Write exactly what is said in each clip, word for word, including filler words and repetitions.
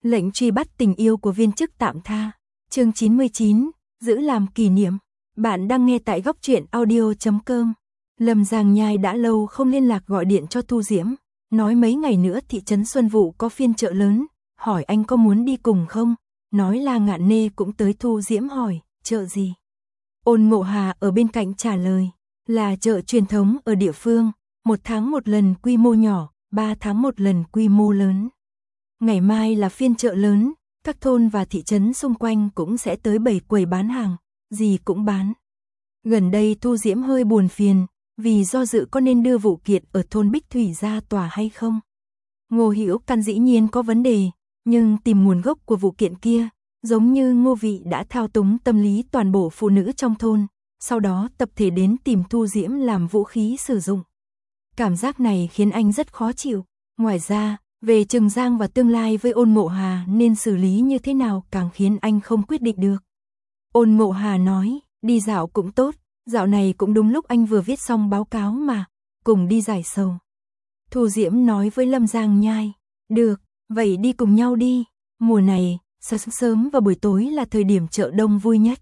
Lệnh truy bắt tình yêu của viên chức tạm tha. Chương chín mươi chín, giữ làm kỷ niệm. Bạn đang nghe tại góc truyện audio chấm com. Lâm Giang Nhai đã lâu không liên lạc gọi điện cho Thu Diễm, nói mấy ngày nữa thị trấn Xuân Vụ có phiên chợ lớn, hỏi anh có muốn đi cùng không, nói là Ngạn Nê cũng tới. Thu Diễm hỏi, chợ gì? Ôn Mộ Hà ở bên cạnh trả lời, là chợ truyền thống ở địa phương, một tháng một lần quy mô nhỏ, ba tháng một lần quy mô lớn. Ngày mai là phiên chợ lớn, các thôn và thị trấn xung quanh cũng sẽ tới bày quầy bán hàng, gì cũng bán. Gần đây Thu Diễm hơi buồn phiền, vì do dự có nên đưa vụ kiện ở thôn Bích Thủy ra tòa hay không. Ngô Hữu Căn dĩ nhiên có vấn đề, nhưng tìm nguồn gốc của vụ kiện kia, giống như Ngô Vị đã thao túng tâm lý toàn bộ phụ nữ trong thôn, sau đó tập thể đến tìm Thu Diễm làm vũ khí sử dụng. Cảm giác này khiến anh rất khó chịu. Ngoài ra, về Trừng Giang và tương lai với Ôn Mộ Hà nên xử lý như thế nào càng khiến anh không quyết định được. Ôn Mộ Hà nói, đi dạo cũng tốt, dạo này cũng đúng lúc anh vừa viết xong báo cáo mà, cùng đi giải sầu. Thu Diễm nói với Lâm Giang Nhai, được, vậy đi cùng nhau đi, mùa này, sáng sớm và buổi tối là thời điểm chợ đông vui nhất.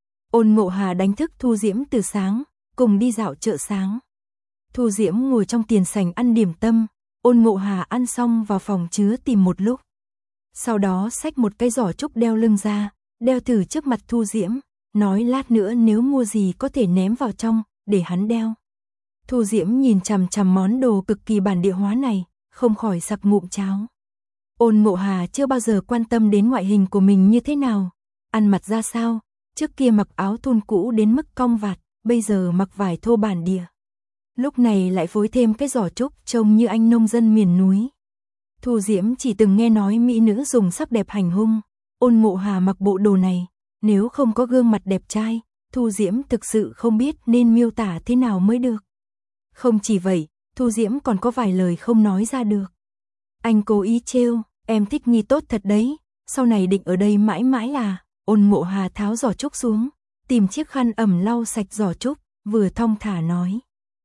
Ôn Mộ Hà đánh thức Thu Diễm từ sáng, cùng đi dạo chợ sáng. Thu Diễm ngồi trong tiền sảnh ăn điểm tâm, Ôn Mộ Hà ăn xong vào phòng chứa tìm một lúc. Sau đó xách một cái giỏ trúc đeo lưng ra, đeo thử trước mặt Thu Diễm, nói lát nữa nếu mua gì có thể ném vào trong, để hắn đeo. Thu Diễm nhìn chằm chằm món đồ cực kỳ bản địa hóa này, không khỏi sặc ngụm cháo. Ôn Mộ Hà chưa bao giờ quan tâm đến ngoại hình của mình như thế nào, ăn mặc ra sao, trước kia mặc áo thun cũ đến mức cong vạt, bây giờ mặc vải thô bản địa. Lúc này lại phối thêm cái giỏ trúc trông như anh nông dân miền núi. Thu Diễm chỉ từng nghe nói mỹ nữ dùng sắc đẹp hành hung, Ôn Mộ Hà mặc bộ đồ này, nếu không có gương mặt đẹp trai, Thu Diễm thực sự không biết nên miêu tả thế nào mới được. Không chỉ vậy, Thu Diễm còn có vài lời không nói ra được. Anh cố ý trêu, em thích nghi tốt thật đấy, sau này định ở đây mãi mãi à? Ôn Mộ Hà tháo giỏ trúc xuống, tìm chiếc khăn ẩm lau sạch giỏ trúc, vừa thong thả nói.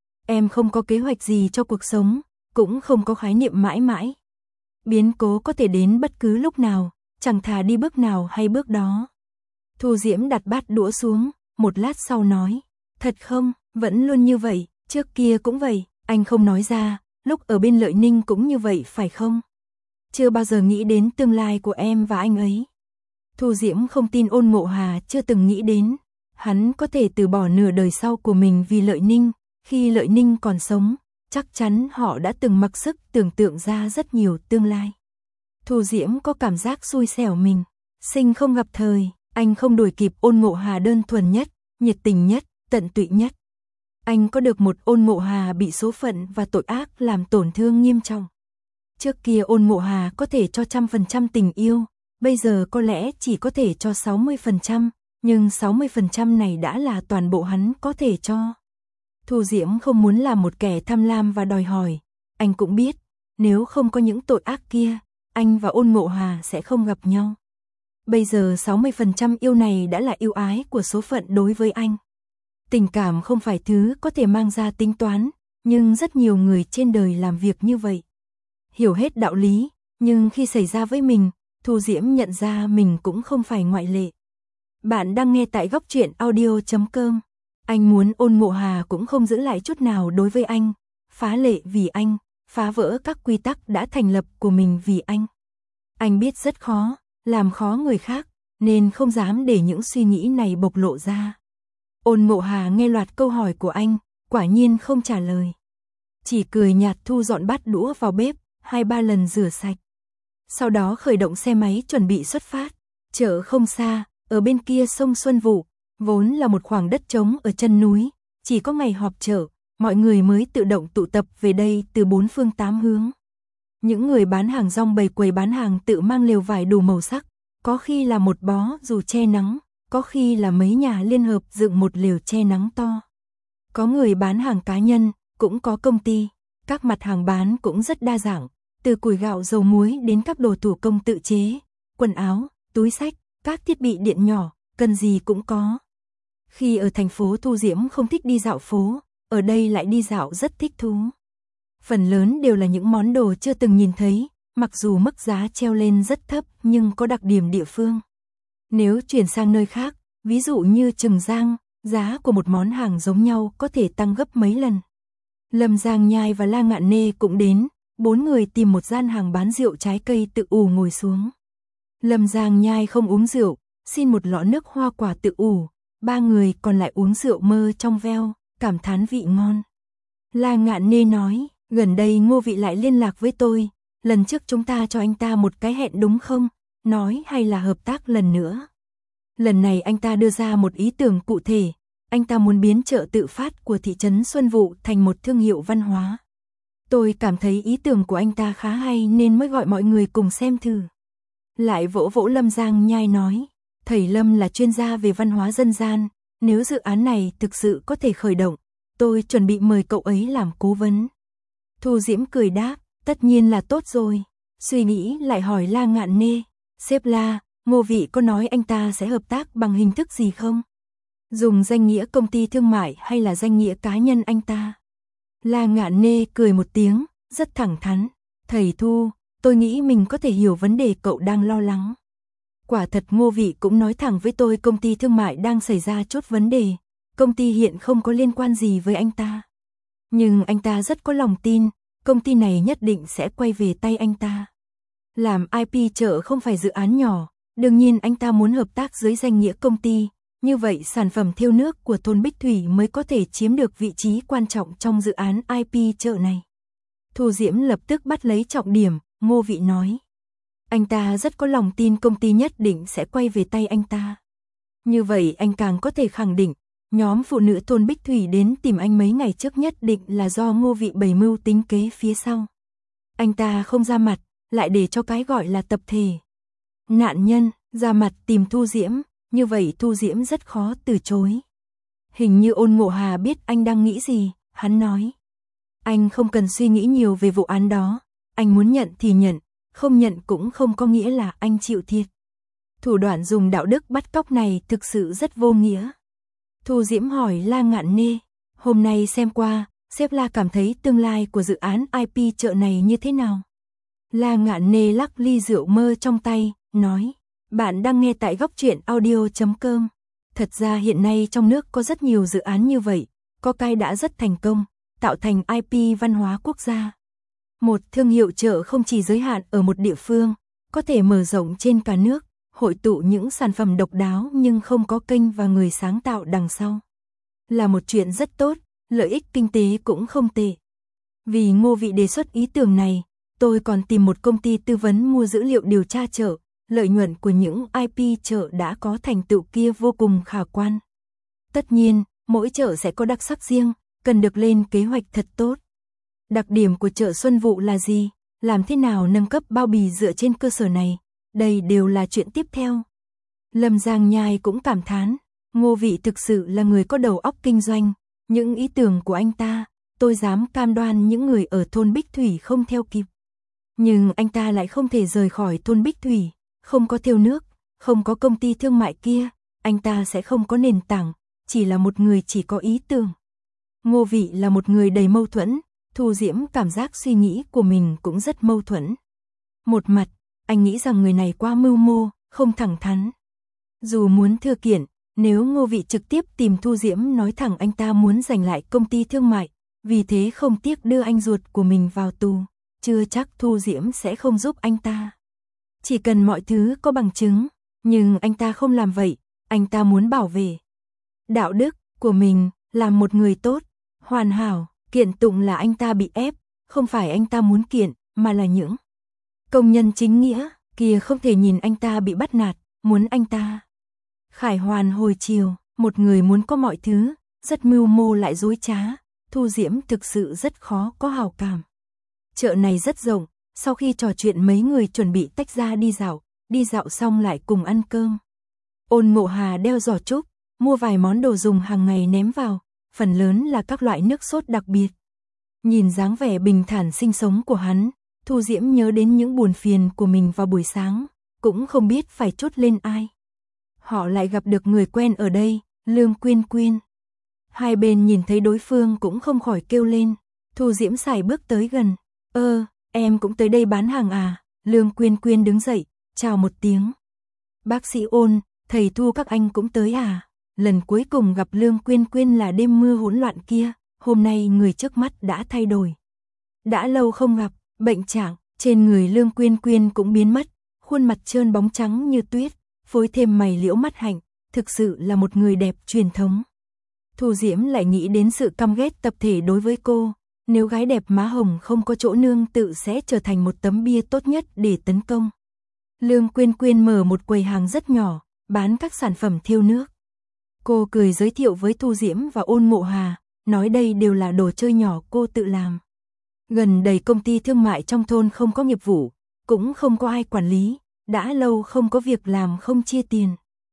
Em không có kế hoạch gì cho cuộc sống, cũng không có khái niệm mãi mãi. Biến cố có thể đến bất cứ lúc nào, chẳng thà đi bước nào hay bước đó. Thu Diễm đặt bát đũa xuống, một lát sau nói, thật không, vẫn luôn như vậy, trước kia cũng vậy, anh không nói ra, lúc ở bên Lợi Ninh cũng như vậy phải không? Chưa bao giờ nghĩ đến tương lai của em và anh ấy. Thu Diễm không tin Ôn Mộ Hà chưa từng nghĩ đến, hắn có thể từ bỏ nửa đời sau của mình vì Lợi Ninh. Khi Lợi Ninh còn sống, chắc chắn họ đã từng mặc sức tưởng tượng ra rất nhiều tương lai. Thu Diễm có cảm giác xui xẻo mình, sinh không gặp thời, anh không đuổi kịp Ôn Mộ Hà đơn thuần nhất, nhiệt tình nhất, tận tụy nhất. Anh có được một Ôn Mộ Hà bị số phận và tội ác làm tổn thương nghiêm trọng. Trước kia Ôn Mộ Hà có thể cho trăm phần trăm tình yêu, bây giờ có lẽ chỉ có thể cho sáu mươi phần trăm, nhưng sáu mươi phần trăm này đã là toàn bộ hắn có thể cho. Thu Diễm không muốn làm một kẻ tham lam và đòi hỏi, anh cũng biết, nếu không có những tội ác kia, anh và Ôn Mộ Hà sẽ không gặp nhau. Bây giờ sáu mươi phần trăm yêu này đã là yêu ái của số phận đối với anh. Tình cảm không phải thứ có thể mang ra tính toán, nhưng rất nhiều người trên đời làm việc như vậy. Hiểu hết đạo lý, nhưng khi xảy ra với mình, Thu Diễm nhận ra mình cũng không phải ngoại lệ. Bạn đang nghe tại góc truyện audio chấm com. Anh muốn Ôn Mộ Hà cũng không giữ lại chút nào đối với anh, phá lệ vì anh, phá vỡ các quy tắc đã thành lập của mình vì anh. Anh biết rất khó, làm khó người khác, nên không dám để những suy nghĩ này bộc lộ ra. Ôn Mộ Hà nghe loạt câu hỏi của anh, quả nhiên không trả lời. Chỉ cười nhạt thu dọn bát đũa vào bếp, hai ba lần rửa sạch. Sau đó khởi động xe máy chuẩn bị xuất phát. Chợ không xa, ở bên kia sông Xuân Vụ, vốn là một khoảng đất trống ở chân núi, chỉ có ngày họp chợ, mọi người mới tự động tụ tập về đây từ bốn phương tám hướng. Những người bán hàng rong bày quầy bán hàng tự mang lều vải đủ màu sắc, có khi là một bó dù che nắng, có khi là mấy nhà liên hợp dựng một lều che nắng to. Có người bán hàng cá nhân, cũng có công ty, các mặt hàng bán cũng rất đa dạng, từ củi gạo dầu muối đến các đồ thủ công tự chế, quần áo, túi xách, các thiết bị điện nhỏ, cần gì cũng có. Khi ở thành phố Thu Diễm không thích đi dạo phố, ở đây lại đi dạo rất thích thú. Phần lớn đều là những món đồ chưa từng nhìn thấy, mặc dù mức giá treo lên rất thấp nhưng có đặc điểm địa phương. Nếu chuyển sang nơi khác, ví dụ như Trừng Giang, giá của một món hàng giống nhau có thể tăng gấp mấy lần. Lâm Giang Nhai và La Ngạn Nê cũng đến, bốn người tìm một gian hàng bán rượu trái cây tự ủ ngồi xuống. Lâm Giang Nhai không uống rượu, xin một lọ nước hoa quả tự ủ, ba người còn lại uống rượu mơ trong veo, cảm thán vị ngon. La Ngạn Nê nói, gần đây Ngô Vị lại liên lạc với tôi, lần trước chúng ta cho anh ta một cái hẹn đúng không, nói hay là hợp tác lần nữa. Lần này anh ta đưa ra một ý tưởng cụ thể, anh ta muốn biến chợ tự phát của thị trấn Xuân Vụ thành một thương hiệu văn hóa. Tôi cảm thấy ý tưởng của anh ta khá hay nên mới gọi mọi người cùng xem thử. Lại vỗ vỗ Lâm Giang Nhai nói, thầy Lâm là chuyên gia về văn hóa dân gian, nếu dự án này thực sự có thể khởi động, tôi chuẩn bị mời cậu ấy làm cố vấn. Thu Diễm cười đáp, tất nhiên là tốt rồi. Suy nghĩ lại hỏi La Ngạn Nê, sếp La, Ngô Vị có nói anh ta sẽ hợp tác bằng hình thức gì không? Dùng danh nghĩa công ty thương mại hay là danh nghĩa cá nhân anh ta? La Ngạn Nê cười một tiếng, rất thẳng thắn, thầy Thu, tôi nghĩ mình có thể hiểu vấn đề cậu đang lo lắng. Quả thật Ngô Vị cũng nói thẳng với tôi công ty thương mại đang xảy ra chút vấn đề, công ty hiện không có liên quan gì với anh ta. Nhưng anh ta rất có lòng tin, công ty này nhất định sẽ quay về tay anh ta. Làm i pê chợ không phải dự án nhỏ, đương nhiên anh ta muốn hợp tác dưới danh nghĩa công ty, như vậy sản phẩm thêu nước của thôn Bích Thủy mới có thể chiếm được vị trí quan trọng trong dự án i pê chợ này. Thu Diễm lập tức bắt lấy trọng điểm, Ngô Vị nói. Anh ta rất có lòng tin công ty nhất định sẽ quay về tay anh ta. Như vậy anh càng có thể khẳng định, nhóm phụ nữ thôn Bích Thủy đến tìm anh mấy ngày trước nhất định là do Ngô Vị bày mưu tính kế phía sau. Anh ta không ra mặt, lại để cho cái gọi là tập thể nạn nhân ra mặt tìm Thu Diễm, như vậy Thu Diễm rất khó từ chối. Hình như Ôn Ngộ Hà biết anh đang nghĩ gì, hắn nói. Anh không cần suy nghĩ nhiều về vụ án đó, anh muốn nhận thì nhận, không nhận cũng không có nghĩa là anh chịu thiệt. Thủ đoạn dùng đạo đức bắt cóc này thực sự rất vô nghĩa. Thu Diễm hỏi La Ngạn Nê, hôm nay xem qua, sếp La cảm thấy tương lai của dự án i pê chợ này như thế nào? La Ngạn Nê lắc ly rượu mơ trong tay, nói, bạn đang nghe tại góc truyện audio chấm com. Thật ra hiện nay trong nước có rất nhiều dự án như vậy, có cái đã rất thành công, tạo thành i pê văn hóa quốc gia. Một thương hiệu chợ không chỉ giới hạn ở một địa phương, có thể mở rộng trên cả nước, hội tụ những sản phẩm độc đáo nhưng không có kênh và người sáng tạo đằng sau. Là một chuyện rất tốt, lợi ích kinh tế cũng không tệ. Vì Ngô Vị đề xuất ý tưởng này, tôi còn tìm một công ty tư vấn mua dữ liệu điều tra chợ, lợi nhuận của những i pê chợ đã có thành tựu kia vô cùng khả quan. Tất nhiên, mỗi chợ sẽ có đặc sắc riêng, cần được lên kế hoạch thật tốt. Đặc điểm của chợ Xuân Vụ là gì? Làm thế nào nâng cấp bao bì dựa trên cơ sở này? Đây đều là chuyện tiếp theo. Lâm Giang Nhai cũng cảm thán, Ngô Vị thực sự là người có đầu óc kinh doanh, những ý tưởng của anh ta, tôi dám cam đoan những người ở thôn Bích Thủy không theo kịp. Nhưng anh ta lại không thể rời khỏi thôn Bích Thủy, không có thêu nước, không có công ty thương mại kia, anh ta sẽ không có nền tảng, chỉ là một người chỉ có ý tưởng. Ngô Vị là một người đầy mâu thuẫn, Thu Diễm cảm giác suy nghĩ của mình cũng rất mâu thuẫn. Một mặt, anh nghĩ rằng người này quá mưu mô, không thẳng thắn. Dù muốn thưa kiện, nếu Ngô Vị trực tiếp tìm Thu Diễm nói thẳng anh ta muốn giành lại công ty thương mại, vì thế không tiếc đưa anh ruột của mình vào tù, chưa chắc Thu Diễm sẽ không giúp anh ta. Chỉ cần mọi thứ có bằng chứng, nhưng anh ta không làm vậy, anh ta muốn bảo vệ đạo đức của mình, làm một người tốt, hoàn hảo, kiện tụng là anh ta bị ép, không phải anh ta muốn kiện, mà là những công nhân chính nghĩa kia không thể nhìn anh ta bị bắt nạt, muốn anh ta khải hoàn hồi chiều, một người muốn có mọi thứ, rất mưu mô lại dối trá, Thu Diễm thực sự rất khó có hảo cảm. Chợ này rất rộng, sau khi trò chuyện mấy người chuẩn bị tách ra đi dạo, đi dạo xong lại cùng ăn cơm. Ôn Ngộ Hà đeo giỏ trúc, mua vài món đồ dùng hàng ngày ném vào, phần lớn là các loại nước sốt đặc biệt. Nhìn dáng vẻ bình thản sinh sống của hắn, Thu Diễm nhớ đến những buồn phiền của mình vào buổi sáng, cũng không biết phải trút lên ai. Họ lại gặp được người quen ở đây, Lương Quyên Quyên. Hai bên nhìn thấy đối phương cũng không khỏi kêu lên, Thu Diễm sải bước tới gần, ơ, em cũng tới đây bán hàng à, Lương Quyên Quyên đứng dậy, chào một tiếng. Bác sĩ Ôn, thầy Thu các anh cũng tới à? Lần cuối cùng gặp Lương Quyên Quyên là đêm mưa hỗn loạn kia, hôm nay người trước mắt đã thay đổi. Đã lâu không gặp, bệnh trạng trên người Lương Quyên Quyên cũng biến mất, khuôn mặt trơn bóng trắng như tuyết, phối thêm mày liễu mắt hạnh, thực sự là một người đẹp truyền thống. Thu Diễm lại nghĩ đến sự căm ghét tập thể đối với cô, nếu gái đẹp má hồng không có chỗ nương tự sẽ trở thành một tấm bia tốt nhất để tấn công. Lương Quyên Quyên mở một quầy hàng rất nhỏ, bán các sản phẩm thêu nước. Cô cười giới thiệu với Thu Diễm và Ôn Mộ Hà, nói đây đều là đồ chơi nhỏ cô tự làm. Gần đây công ty thương mại trong thôn không có nghiệp vụ, cũng không có ai quản lý, đã lâu không có việc làm không chia tiền.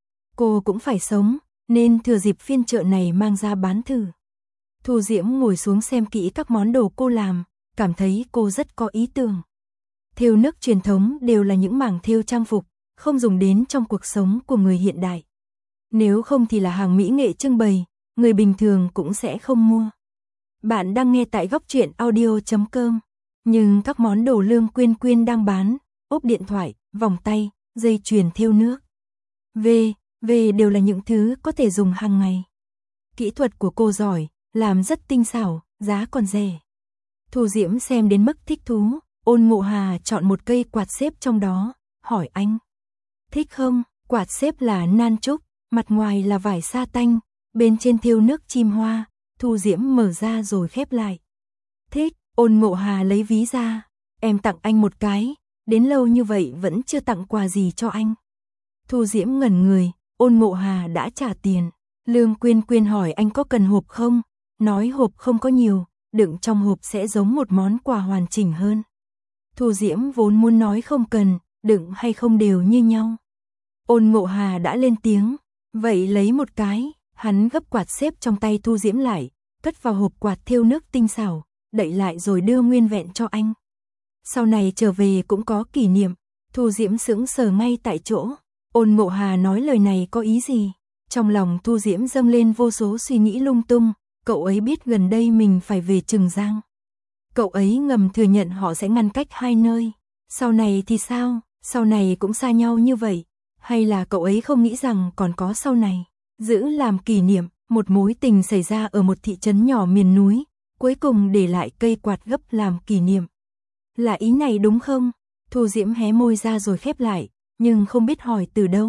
Cô cũng phải sống, nên thừa dịp phiên chợ này mang ra bán thử. Thu Diễm ngồi xuống xem kỹ các món đồ cô làm, cảm thấy cô rất có ý tưởng. Thêu nước truyền thống đều là những mảng thêu trang phục, không dùng đến trong cuộc sống của người hiện đại. Nếu không thì là hàng mỹ nghệ trưng bày, người bình thường cũng sẽ không mua. Bạn đang nghe tại góc truyện audio chấm com, nhưng các món đồ Lương Quyên Quyên đang bán, ốp điện thoại, vòng tay, dây chuyền thêu nước, V, V đều là những thứ có thể dùng hàng ngày. Kỹ thuật của cô giỏi, làm rất tinh xảo, giá còn rẻ. Thu Diễm xem đến mức thích thú, Ôn Mộ Hà chọn một cây quạt xếp trong đó, hỏi anh. Thích không? Quạt xếp là nan trúc, mặt ngoài là vải sa tanh, bên trên thêu nước chim hoa. Thu Diễm mở ra rồi khép lại. Thích, Ôn Mộ Hà lấy ví ra. Em tặng anh một cái, đến lâu như vậy vẫn chưa tặng quà gì cho anh. Thu Diễm ngẩn người, Ôn Mộ Hà đã trả tiền. Lương Quyên Quyên hỏi anh có cần hộp không? Nói hộp không có nhiều, đựng trong hộp sẽ giống một món quà hoàn chỉnh hơn. Thu Diễm vốn muốn nói không cần, đựng hay không đều như nhau. Ôn Mộ Hà đã lên tiếng, vậy lấy một cái. Hắn gấp quạt xếp trong tay Thu Diễm lại, cất vào hộp quạt thêu nước tinh xảo, đậy lại rồi đưa nguyên vẹn cho anh. Sau này trở về cũng có kỷ niệm. Thu Diễm sững sờ ngay tại chỗ. Ôn Mộ Hà nói lời này có ý gì? Trong lòng Thu Diễm dâng lên vô số suy nghĩ lung tung. Cậu ấy biết gần đây mình phải về Trừng Giang. Cậu ấy ngầm thừa nhận họ sẽ ngăn cách hai nơi. Sau này thì sao? Sau này cũng xa nhau như vậy. Hay là cậu ấy không nghĩ rằng còn có sau này? Giữ làm kỷ niệm, một mối tình xảy ra ở một thị trấn nhỏ miền núi, cuối cùng để lại cây quạt gấp làm kỷ niệm. Là ý này đúng không? Thu Diễm hé môi ra rồi khép lại, nhưng không biết hỏi từ đâu.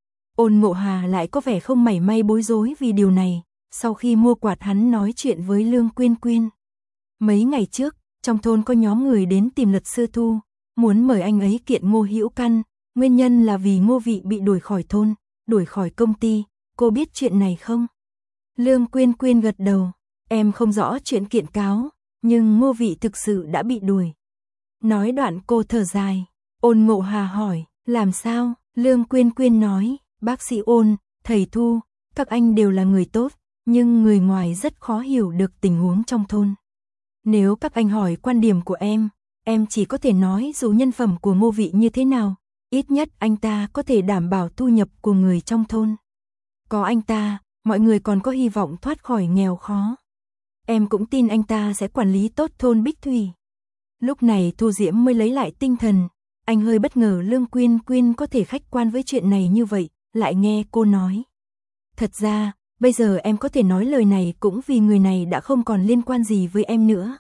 Ôn Mộ Hà lại có vẻ không mảy may bối rối vì điều này, sau khi mua quạt hắn nói chuyện với Lương Quyên Quyên. Mấy ngày trước, trong thôn có nhóm người đến tìm luật sư Thu, muốn mời anh ấy kiện Ngô Hữu Căn, nguyên nhân là vì Ngô Vị bị đuổi khỏi thôn, đuổi khỏi công ty. Cô biết chuyện này không? Lương Quyên Quyên gật đầu, em không rõ chuyện kiện cáo, nhưng Ngô Vị thực sự đã bị đuổi. Nói đoạn cô thở dài, Ôn Mộ Hà hỏi, làm sao? Lương Quyên Quyên nói, bác sĩ Ôn, thầy Thu, các anh đều là người tốt, nhưng người ngoài rất khó hiểu được tình huống trong thôn. Nếu các anh hỏi quan điểm của em, em chỉ có thể nói dù nhân phẩm của Ngô Vị như thế nào, ít nhất anh ta có thể đảm bảo thu nhập của người trong thôn. Có anh ta, mọi người còn có hy vọng thoát khỏi nghèo khó. Em cũng tin anh ta sẽ quản lý tốt thôn Bích Thủy. Lúc này Thu Diễm mới lấy lại tinh thần. Anh hơi bất ngờ Lương Quyên Quyên có thể khách quan với chuyện này như vậy, lại nghe cô nói. Thật ra, bây giờ em có thể nói lời này cũng vì người này đã không còn liên quan gì với em nữa.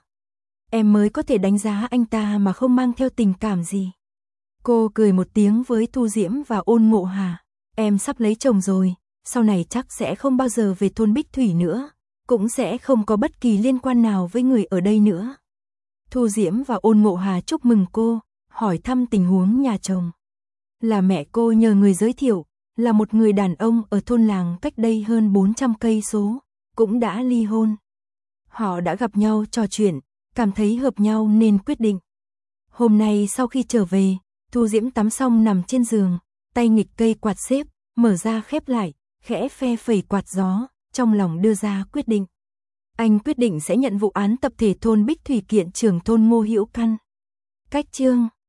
Em mới có thể đánh giá anh ta mà không mang theo tình cảm gì. Cô cười một tiếng với Thu Diễm và Ôn Mộ Hà. Em sắp lấy chồng rồi. Sau này chắc sẽ không bao giờ về thôn Bích Thủy nữa, cũng sẽ không có bất kỳ liên quan nào với người ở đây nữa. Thu Diễm và Ôn Mộ Hà chúc mừng cô, hỏi thăm tình huống nhà chồng. Là mẹ cô nhờ người giới thiệu, là một người đàn ông ở thôn làng cách đây hơn bốn trăm cây số, cũng đã ly hôn. Họ đã gặp nhau trò chuyện, cảm thấy hợp nhau nên quyết định. Hôm nay sau khi trở về, Thu Diễm tắm xong nằm trên giường, tay nghịch cây quạt xếp, mở ra khép lại, khẽ phe phẩy quạt gió, trong lòng đưa ra quyết định. Anh quyết định sẽ nhận vụ án tập thể thôn Bích Thủy kiện trưởng thôn Ngô Hữu Căn. Cách chương